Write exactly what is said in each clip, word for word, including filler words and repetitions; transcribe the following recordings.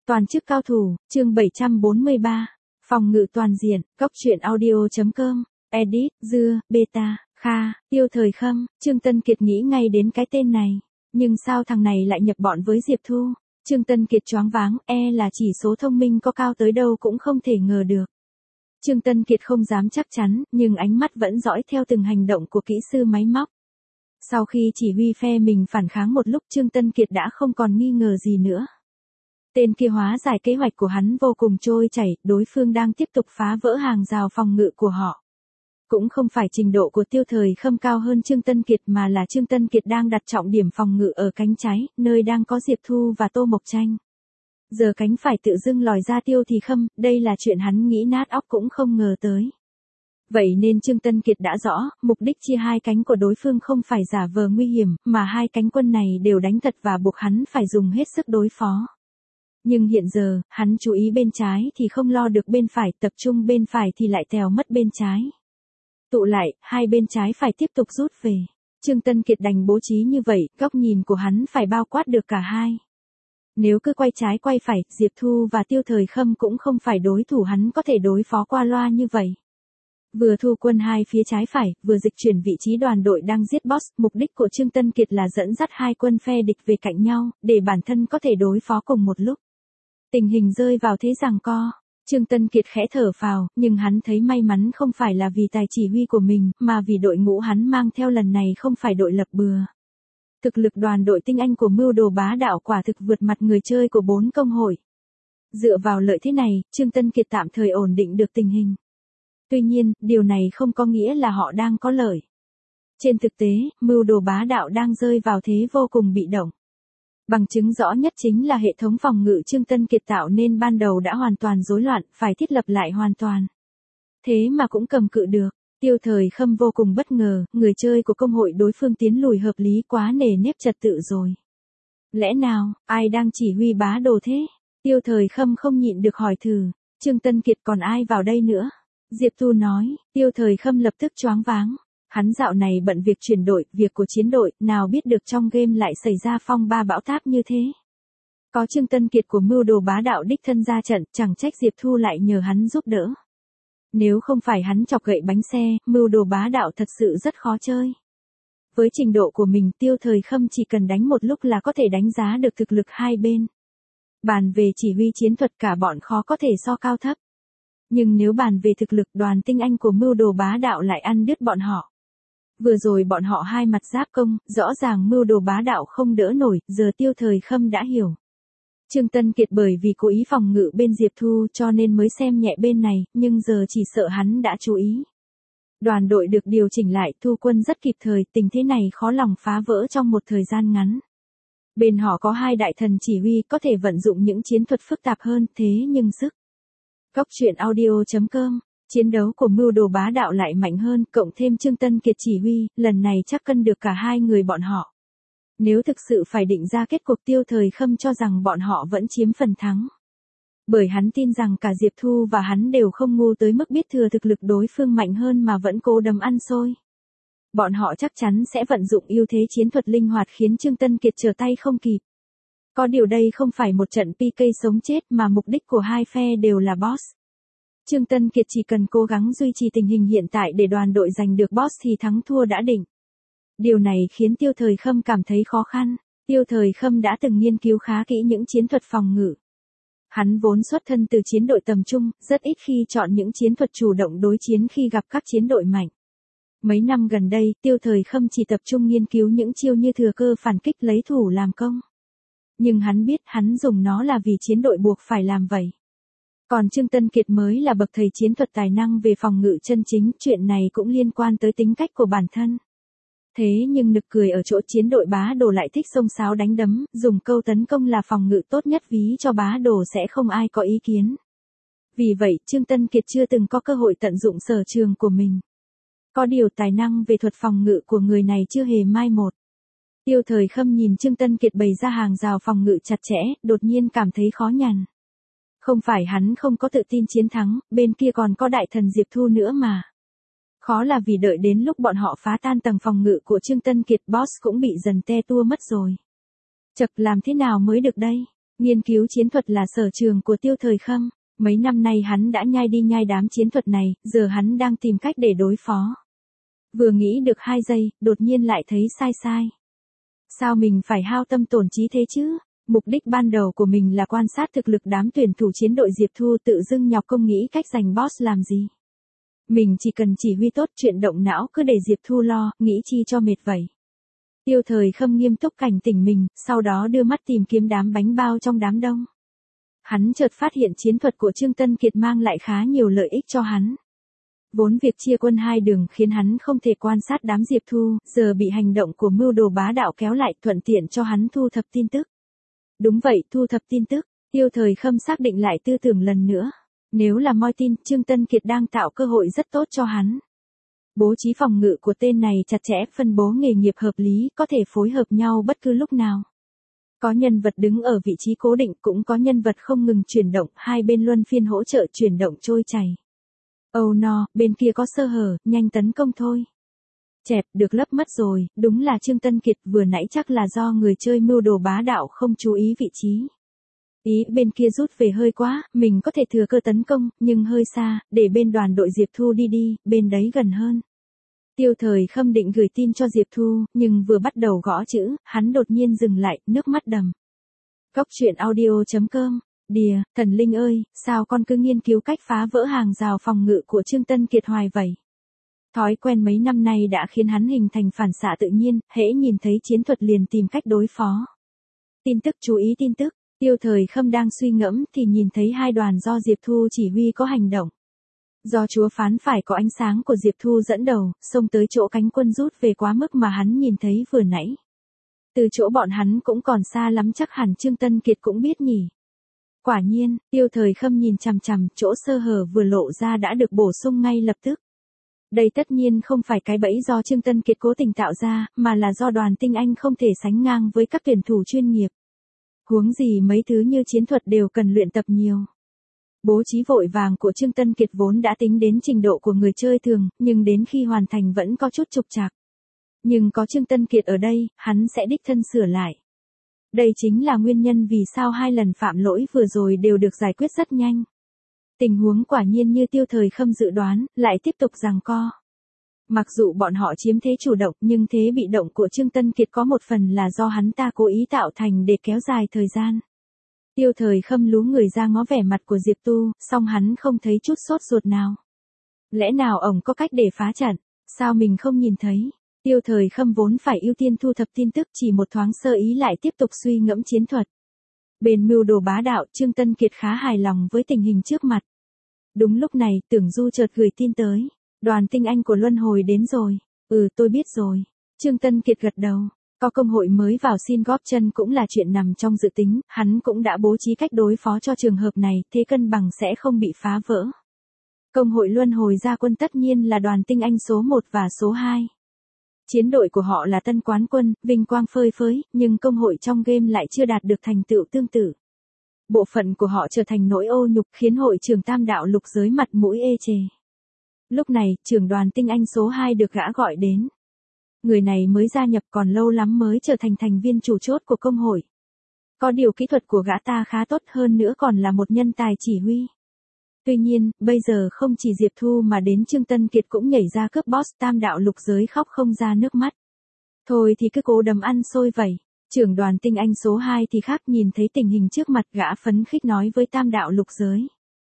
Toàn chức cao thủ, chương bảy trăm bốn mươi ba. Phòng ngự toàn diện, góc truyện audio.com, edit, dưa, beta, kha, Tiêu Thời Khâm. Trương Tân Kiệt nghĩ ngay đến cái tên này. Nhưng sao thằng này lại nhập bọn với Diệp Thu? Trương Tân Kiệt choáng váng, e là chỉ số thông minh có cao tới đâu cũng không thể ngờ được. Trương Tân Kiệt không dám chắc chắn, nhưng ánh mắt vẫn dõi theo từng hành động của kỹ sư máy móc. Sau khi chỉ huy phe mình phản kháng một lúc, Trương Tân Kiệt đã không còn nghi ngờ gì nữa. Tên kia hóa giải kế hoạch của hắn vô cùng trôi chảy, đối phương đang tiếp tục phá vỡ hàng rào phòng ngự của họ. Cũng không phải trình độ của Tiêu Thời Khâm cao hơn Trương Tân Kiệt mà là Trương Tân Kiệt đang đặt trọng điểm phòng ngự ở cánh trái, nơi đang có Diệp Thu và Tô Mộc Tranh. Giờ cánh phải tự dưng lòi ra Tiêu Thì Khâm, đây là chuyện hắn nghĩ nát óc cũng không ngờ tới. Vậy nên Trương Tân Kiệt đã rõ, mục đích chia hai cánh của đối phương không phải giả vờ nguy hiểm, mà hai cánh quân này đều đánh thật và buộc hắn phải dùng hết sức đối phó. Nhưng hiện giờ, hắn chú ý bên trái thì không lo được bên phải, tập trung bên phải thì lại tèo mất bên trái. Tụ lại, hai bên trái phải tiếp tục rút về. Trương Tân Kiệt đành bố trí như vậy, góc nhìn của hắn phải bao quát được cả hai. Nếu cứ quay trái quay phải, Diệp Thu và Tiêu Thời Khâm cũng không phải đối thủ hắn có thể đối phó qua loa như vậy. Vừa thu quân hai phía trái phải, vừa dịch chuyển vị trí đoàn đội đang giết boss, mục đích của Trương Tân Kiệt là dẫn dắt hai quân phe địch về cạnh nhau, để bản thân có thể đối phó cùng một lúc. Tình hình rơi vào thế giằng co. Trương Tân Kiệt khẽ thở phào, nhưng hắn thấy may mắn không phải là vì tài chỉ huy của mình, mà vì đội ngũ hắn mang theo lần này không phải đội lập bừa. Thực lực đoàn đội tinh anh của mưu đồ bá đạo quả thực vượt mặt người chơi của bốn công hội. Dựa vào lợi thế này, Trương Tân Kiệt tạm thời ổn định được tình hình. Tuy nhiên, điều này không có nghĩa là họ đang có lợi. Trên thực tế, mưu đồ bá đạo đang rơi vào thế vô cùng bị động. Bằng chứng rõ nhất chính là hệ thống phòng ngự Trương Tân Kiệt tạo nên ban đầu đã hoàn toàn rối loạn, phải thiết lập lại hoàn toàn. Thế mà cũng cầm cự được. Tiêu Thời Khâm vô cùng bất ngờ, người chơi của công hội đối phương tiến lùi hợp lý quá nề nếp trật tự rồi. Lẽ nào, ai đang chỉ huy bá đồ thế? Tiêu Thời Khâm không nhịn được hỏi thử. Trương Tân Kiệt còn ai vào đây nữa? Diệp Thu nói. Tiêu Thời Khâm lập tức choáng váng. Hắn dạo này bận việc chuyển đội, việc của chiến đội, nào biết được trong game lại xảy ra phong ba bão táp như thế. Có Trương Tân Kiệt của mưu đồ bá đạo đích thân ra trận, chẳng trách Diệp Thu lại nhờ hắn giúp đỡ. Nếu không phải hắn chọc gậy bánh xe, mưu đồ bá đạo thật sự rất khó chơi. Với trình độ của mình, Tiêu Thời Khâm chỉ cần đánh một lúc là có thể đánh giá được thực lực hai bên. Bàn về chỉ huy chiến thuật cả bọn khó có thể so cao thấp. Nhưng nếu bàn về thực lực, đoàn tinh anh của mưu đồ bá đạo lại ăn đứt bọn họ. Vừa rồi bọn họ hai mặt giáp công, rõ ràng mưu đồ bá đạo không đỡ nổi, giờ Tiêu Thời Khâm đã hiểu. Trương Tân Kiệt bởi vì cố ý phòng ngự bên Diệp Thu cho nên mới xem nhẹ bên này, nhưng giờ chỉ sợ hắn đã chú ý. Đoàn đội được điều chỉnh lại, thu quân rất kịp thời, tình thế này khó lòng phá vỡ trong một thời gian ngắn. Bên họ có hai đại thần chỉ huy có thể vận dụng những chiến thuật phức tạp hơn, thế nhưng sức. Góc truyện audio.com. Chiến đấu của mưu đồ bá đạo lại mạnh hơn, cộng thêm Trương Tân Kiệt chỉ huy, lần này chắc cân được cả hai người bọn họ. Nếu thực sự phải định ra kết cục, Tiêu Thời Khâm cho rằng bọn họ vẫn chiếm phần thắng. Bởi hắn tin rằng cả Diệp Thu và hắn đều không ngu tới mức biết thừa thực lực đối phương mạnh hơn mà vẫn cố đấm ăn xôi. Bọn họ chắc chắn sẽ vận dụng ưu thế chiến thuật linh hoạt khiến Trương Tân Kiệt trở tay không kịp. Có điều đây không phải một trận pê ca sống chết mà mục đích của hai phe đều là boss. Trương Tân Kiệt chỉ cần cố gắng duy trì tình hình hiện tại để đoàn đội giành được boss thì thắng thua đã định. Điều này khiến Tiêu Thời Khâm cảm thấy khó khăn. Tiêu Thời Khâm đã từng nghiên cứu khá kỹ những chiến thuật phòng ngự. Hắn vốn xuất thân từ chiến đội tầm trung, rất ít khi chọn những chiến thuật chủ động đối chiến khi gặp các chiến đội mạnh. Mấy năm gần đây, Tiêu Thời Khâm chỉ tập trung nghiên cứu những chiêu như thừa cơ phản kích lấy thủ làm công. Nhưng hắn biết hắn dùng nó là vì chiến đội buộc phải làm vậy. Còn Trương Tân Kiệt mới là bậc thầy chiến thuật tài năng về phòng ngự chân chính, chuyện này cũng liên quan tới tính cách của bản thân. Thế nhưng nực cười ở chỗ chiến đội bá đồ lại thích xông xáo đánh đấm, dùng câu tấn công là phòng ngự tốt nhất ví cho bá đồ sẽ không ai có ý kiến. Vì vậy, Trương Tân Kiệt chưa từng có cơ hội tận dụng sở trường của mình. Có điều tài năng về thuật phòng ngự của người này chưa hề mai một. Tiêu Thời Khâm nhìn Trương Tân Kiệt bày ra hàng rào phòng ngự chặt chẽ, đột nhiên cảm thấy khó nhằn. Không phải hắn không có tự tin chiến thắng, bên kia còn có đại thần Diệp Thu nữa mà. Khó là vì đợi đến lúc bọn họ phá tan tầng phòng ngự của Trương Tân Kiệt, boss cũng bị dần te tua mất rồi. Chật, làm thế nào mới được đây? Nghiên cứu chiến thuật là sở trường của Tiêu Thời Khâm. Mấy năm nay hắn đã nhai đi nhai đám chiến thuật này, giờ hắn đang tìm cách để đối phó. Vừa nghĩ được hai giây, đột nhiên lại thấy sai sai. Sao mình phải hao tâm tổn trí thế chứ? Mục đích ban đầu của mình là quan sát thực lực đám tuyển thủ chiến đội Diệp Thu, tự dưng nhọc công nghĩ cách giành boss làm gì. Mình chỉ cần chỉ huy tốt, chuyện động não cứ để Diệp Thu lo, nghĩ chi cho mệt vậy. Tiêu Thời Khâm nghiêm túc cảnh tỉnh mình, sau đó đưa mắt tìm kiếm đám bánh bao trong đám đông. Hắn chợt phát hiện chiến thuật của Trương Tân Kiệt mang lại khá nhiều lợi ích cho hắn. Vốn việc chia quân hai đường khiến hắn không thể quan sát đám Diệp Thu, giờ bị hành động của mưu đồ bá đạo kéo lại, thuận tiện cho hắn thu thập tin tức. Đúng vậy, thu thập tin tức. Tiêu Thời Khâm xác định lại tư tưởng lần nữa. Nếu là moi tin, Trương Tân Kiệt đang tạo cơ hội rất tốt cho hắn. Bố trí phòng ngự của tên này chặt chẽ, phân bố nghề nghiệp hợp lý, có thể phối hợp nhau bất cứ lúc nào. Có nhân vật đứng ở vị trí cố định, cũng có nhân vật không ngừng chuyển động, hai bên luân phiên hỗ trợ chuyển động trôi chảy. Oh no, bên kia có sơ hở, nhanh tấn công thôi. Chẹp, được lấp mất rồi, đúng là Trương Tân Kiệt, vừa nãy chắc là do người chơi mưu đồ bá đạo không chú ý vị trí. Ý, bên kia rút về hơi quá, mình có thể thừa cơ tấn công, nhưng hơi xa, để bên đoàn đội Diệp Thu đi đi, bên đấy gần hơn. Tiêu Thời Khâm định gửi tin cho Diệp Thu, nhưng vừa bắt đầu gõ chữ, hắn đột nhiên dừng lại, nước mắt đầm. Cóc truyện audio chấm com. Đìa, thần linh ơi, sao con cứ nghiên cứu cách phá vỡ hàng rào phòng ngự của Trương Tân Kiệt hoài vậy? Thói quen mấy năm nay đã khiến hắn hình thành phản xạ tự nhiên, hễ nhìn thấy chiến thuật liền tìm cách đối phó. Tin tức, chú ý tin tức. Tiêu Thời Khâm đang suy ngẫm thì nhìn thấy hai đoàn do Diệp Thu chỉ huy có hành động. Do chúa phán phải có ánh sáng của Diệp Thu dẫn đầu, xông tới chỗ cánh quân rút về quá mức mà hắn nhìn thấy vừa nãy. Từ chỗ bọn hắn cũng còn xa lắm, chắc hẳn Trương Tân Kiệt cũng biết nhỉ. Quả nhiên, Tiêu Thời Khâm nhìn chằm chằm, chỗ sơ hở vừa lộ ra đã được bổ sung ngay lập tức. Đây tất nhiên không phải cái bẫy do Trương Tân Kiệt cố tình tạo ra, mà là do đoàn tinh anh không thể sánh ngang với các tuyển thủ chuyên nghiệp. Huống gì mấy thứ như chiến thuật đều cần luyện tập nhiều. Bố trí vội vàng của Trương Tân Kiệt vốn đã tính đến trình độ của người chơi thường, nhưng đến khi hoàn thành vẫn có chút trục trặc. Nhưng có Trương Tân Kiệt ở đây, hắn sẽ đích thân sửa lại. Đây chính là nguyên nhân vì sao hai lần phạm lỗi vừa rồi đều được giải quyết rất nhanh. Tình huống quả nhiên như Tiêu Thời Khâm dự đoán, lại tiếp tục giằng co. Mặc dù bọn họ chiếm thế chủ động, nhưng thế bị động của Trương Tân Kiệt có một phần là do hắn ta cố ý tạo thành để kéo dài thời gian. Tiêu Thời Khâm lú người ra ngó vẻ mặt của Diệp Tu, song hắn không thấy chút sốt ruột nào. Lẽ nào ổng có cách để phá trận? Sao mình không nhìn thấy? Tiêu Thời Khâm vốn phải ưu tiên thu thập tin tức, chỉ một thoáng sơ ý lại tiếp tục suy ngẫm chiến thuật. Bên mưu đồ bá đạo, Trương Tân Kiệt khá hài lòng với tình hình trước mặt. Đúng lúc này, Tưởng Du chợt gửi tin tới. Đoàn tinh anh của Luân Hồi đến rồi. Ừ, tôi biết rồi. Trương Tân Kiệt gật đầu. Có công hội mới vào xin góp chân cũng là chuyện nằm trong dự tính, hắn cũng đã bố trí cách đối phó cho trường hợp này, thế cân bằng sẽ không bị phá vỡ. Công hội Luân Hồi ra quân tất nhiên là đoàn tinh anh số một và số hai. Chiến đội của họ là tân quán quân, vinh quang phơi phới, nhưng công hội trong game lại chưa đạt được thành tựu tương tự. Bộ phận của họ trở thành nỗi ô nhục, khiến hội trưởng Tam Đạo Lục Giới mặt mũi ê chề. Lúc này, trưởng đoàn tinh anh số hai được gã gọi đến. Người này mới gia nhập, còn lâu lắm mới trở thành thành viên chủ chốt của công hội. Có điều kỹ thuật của gã ta khá tốt, hơn nữa còn là một nhân tài chỉ huy. Tuy nhiên, bây giờ không chỉ Diệp Thu mà đến Trương Tân Kiệt cũng nhảy ra cướp boss, Tam Đạo Lục Giới khóc không ra nước mắt. Thôi thì cứ cố đấm ăn xôi vậy. Trưởng đoàn tinh anh số hai thì khác, nhìn thấy tình hình trước mặt gã phấn khích nói với Tam Đạo Lục Giới.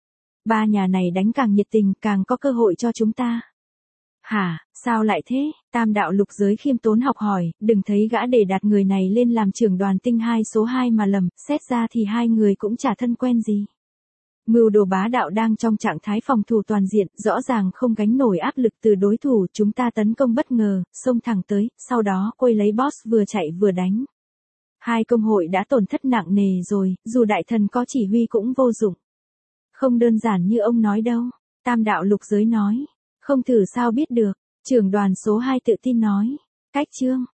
Ba nhà này đánh càng nhiệt tình, càng có cơ hội cho chúng ta. Hả, sao lại thế? Tam Đạo Lục Giới khiêm tốn học hỏi, đừng thấy gã để đặt người này lên làm trưởng đoàn tinh hai số hai mà lầm, xét ra thì hai người cũng chả thân quen gì. Mưu đồ bá đạo đang trong trạng thái phòng thủ toàn diện, rõ ràng không gánh nổi áp lực từ đối thủ, chúng ta tấn công bất ngờ, xông thẳng tới, sau đó quây lấy boss vừa chạy vừa đánh. Hai công hội đã tổn thất nặng nề rồi, dù đại thần có chỉ huy cũng vô dụng. Không đơn giản như ông nói đâu, Tam Đạo Lục Giới nói. Không thử sao biết được, trưởng đoàn số hai tự tin nói. Cách chương.